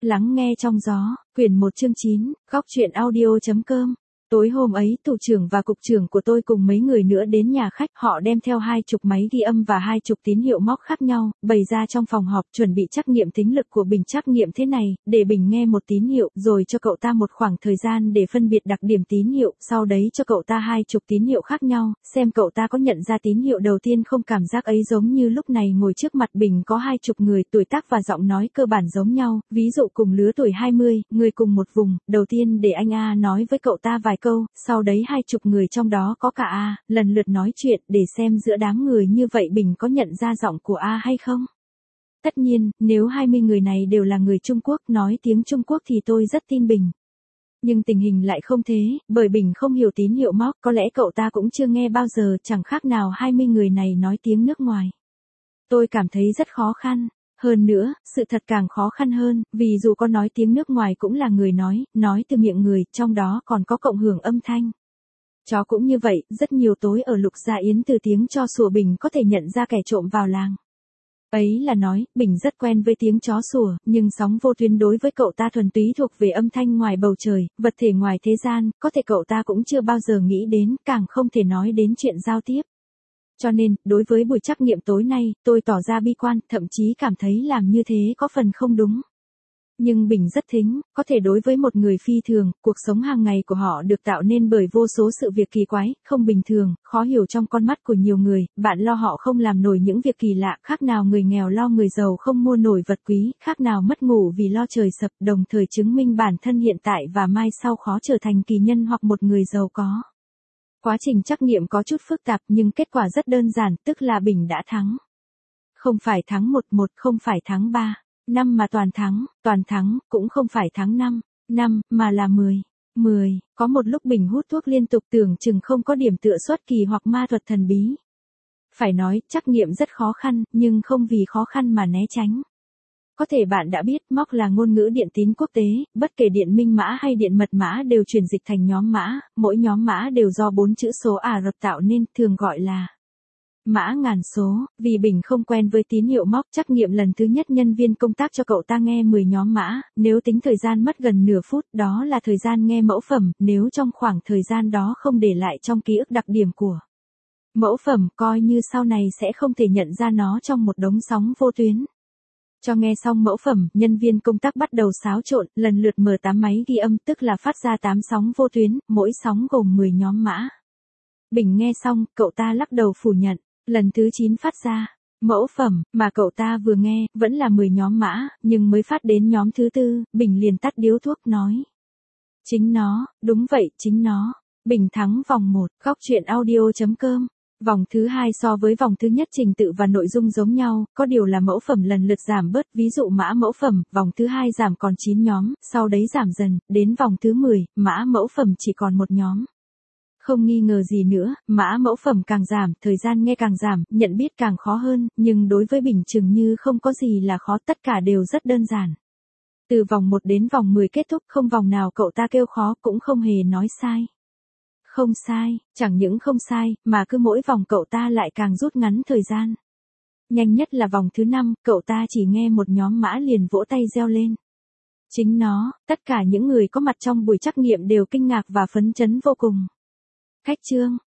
Lắng nghe trong gió, quyển 1 chương 9, góc truyện audio.com. Tối hôm ấy, thủ trưởng và cục trưởng của tôi cùng mấy người nữa đến nhà khách, họ đem theo 20 máy ghi âm và 20 tín hiệu móc khác nhau, bày ra trong phòng họp, chuẩn bị trắc nghiệm thính lực của Bình. Trắc nghiệm thế này, để Bình nghe một tín hiệu, rồi cho cậu ta một khoảng thời gian để phân biệt đặc điểm tín hiệu, sau đấy cho cậu ta 20 tín hiệu khác nhau, xem cậu ta có nhận ra tín hiệu đầu tiên không. Cảm giác ấy giống như lúc này ngồi trước mặt Bình có 20 người, tuổi tác và giọng nói cơ bản giống nhau, ví dụ cùng lứa tuổi 20, người cùng một vùng. Đầu tiên để anh A nói với cậu ta vài câu, sau đấy 20 người trong đó có cả A, lần lượt nói chuyện để xem giữa đám người như vậy Bình có nhận ra giọng của A hay không. Tất nhiên, nếu 20 người này đều là người Trung Quốc nói tiếng Trung Quốc thì tôi rất tin Bình. Nhưng tình hình lại không thế, bởi Bình không hiểu tín hiệu móc, có lẽ cậu ta cũng chưa nghe bao giờ, chẳng khác nào 20 người này nói tiếng nước ngoài. Tôi cảm thấy rất khó khăn. Hơn nữa, sự thật càng khó khăn hơn, vì dù có nói tiếng nước ngoài cũng là người nói từ miệng người, trong đó còn có cộng hưởng âm thanh. Chó cũng như vậy, rất nhiều tối ở Lục Gia Yến từ tiếng cho sủa Bình có thể nhận ra kẻ trộm vào làng. Ấy là nói, Bình rất quen với tiếng chó sủa, nhưng sóng vô tuyến đối với cậu ta thuần túy thuộc về âm thanh ngoài bầu trời, vật thể ngoài thế gian, có thể cậu ta cũng chưa bao giờ nghĩ đến, càng không thể nói đến chuyện giao tiếp. Cho nên, đối với buổi trắc nghiệm tối nay, tôi tỏ ra bi quan, thậm chí cảm thấy làm như thế có phần không đúng. Nhưng Bình rất thính, có thể đối với một người phi thường, cuộc sống hàng ngày của họ được tạo nên bởi vô số sự việc kỳ quái, không bình thường, khó hiểu trong con mắt của nhiều người, bạn lo họ không làm nổi những việc kỳ lạ, khác nào người nghèo lo người giàu không mua nổi vật quý, khác nào mất ngủ vì lo trời sập, đồng thời chứng minh bản thân hiện tại và mai sau khó trở thành kỳ nhân hoặc một người giàu có. Quá trình trắc nghiệm có chút phức tạp nhưng kết quả rất đơn giản, tức là Bình đã thắng. Không phải thắng 1-1, không phải thắng 3-5 mà toàn thắng, cũng không phải thắng 5-5, mà là 10-10. Có một lúc Bình hút thuốc liên tục tưởng chừng không có điểm tựa xuất kỳ hoặc ma thuật thần bí. Phải nói, trắc nghiệm rất khó khăn, nhưng không vì khó khăn mà né tránh. Có thể bạn đã biết, móc là ngôn ngữ điện tín quốc tế, bất kể điện minh mã hay điện mật mã đều chuyển dịch thành nhóm mã, mỗi nhóm mã đều do 4 chữ số Ả Rập tạo nên, thường gọi là mã ngàn số. Vì Bình không quen với tín hiệu móc, trắc nghiệm lần thứ nhất nhân viên công tác cho cậu ta nghe 10 nhóm mã, nếu tính thời gian mất gần nửa phút, đó là thời gian nghe mẫu phẩm, nếu trong khoảng thời gian đó không để lại trong ký ức đặc điểm của mẫu phẩm, coi như sau này sẽ không thể nhận ra nó trong một đống sóng vô tuyến. Cho nghe xong mẫu phẩm, nhân viên công tác bắt đầu xáo trộn, lần lượt mở 8 máy ghi âm, tức là phát ra 8 sóng vô tuyến, mỗi sóng gồm 10 nhóm mã. Bình nghe xong, cậu ta lắc đầu phủ nhận, lần thứ 9 phát ra mẫu phẩm, mà cậu ta vừa nghe, vẫn là 10 nhóm mã, nhưng mới phát đến nhóm thứ 4, Bình liền tắt điếu thuốc nói. Chính nó, đúng vậy, chính nó. Bình thắng vòng 1, góc truyện audio.com. Vòng thứ 2 so với vòng thứ nhất trình tự và nội dung giống nhau, có điều là mẫu phẩm lần lượt giảm bớt, ví dụ mã mẫu phẩm, vòng thứ 2 giảm còn 9 nhóm, sau đấy giảm dần, đến vòng thứ 10, mã mẫu phẩm chỉ còn 1 nhóm. Không nghi ngờ gì nữa, mã mẫu phẩm càng giảm, thời gian nghe càng giảm, nhận biết càng khó hơn, nhưng đối với Bình chừng như không có gì là khó, tất cả đều rất đơn giản. Từ vòng 1 đến vòng 10 kết thúc, không vòng nào cậu ta kêu khó, cũng không hề nói sai. Không sai, chẳng những không sai, mà cứ mỗi vòng cậu ta lại càng rút ngắn thời gian. Nhanh nhất là vòng thứ 5, cậu ta chỉ nghe một nhóm mã liền vỗ tay reo lên. Chính nó, tất cả những người có mặt trong buổi trắc nghiệm đều kinh ngạc và phấn chấn vô cùng. Khách trương,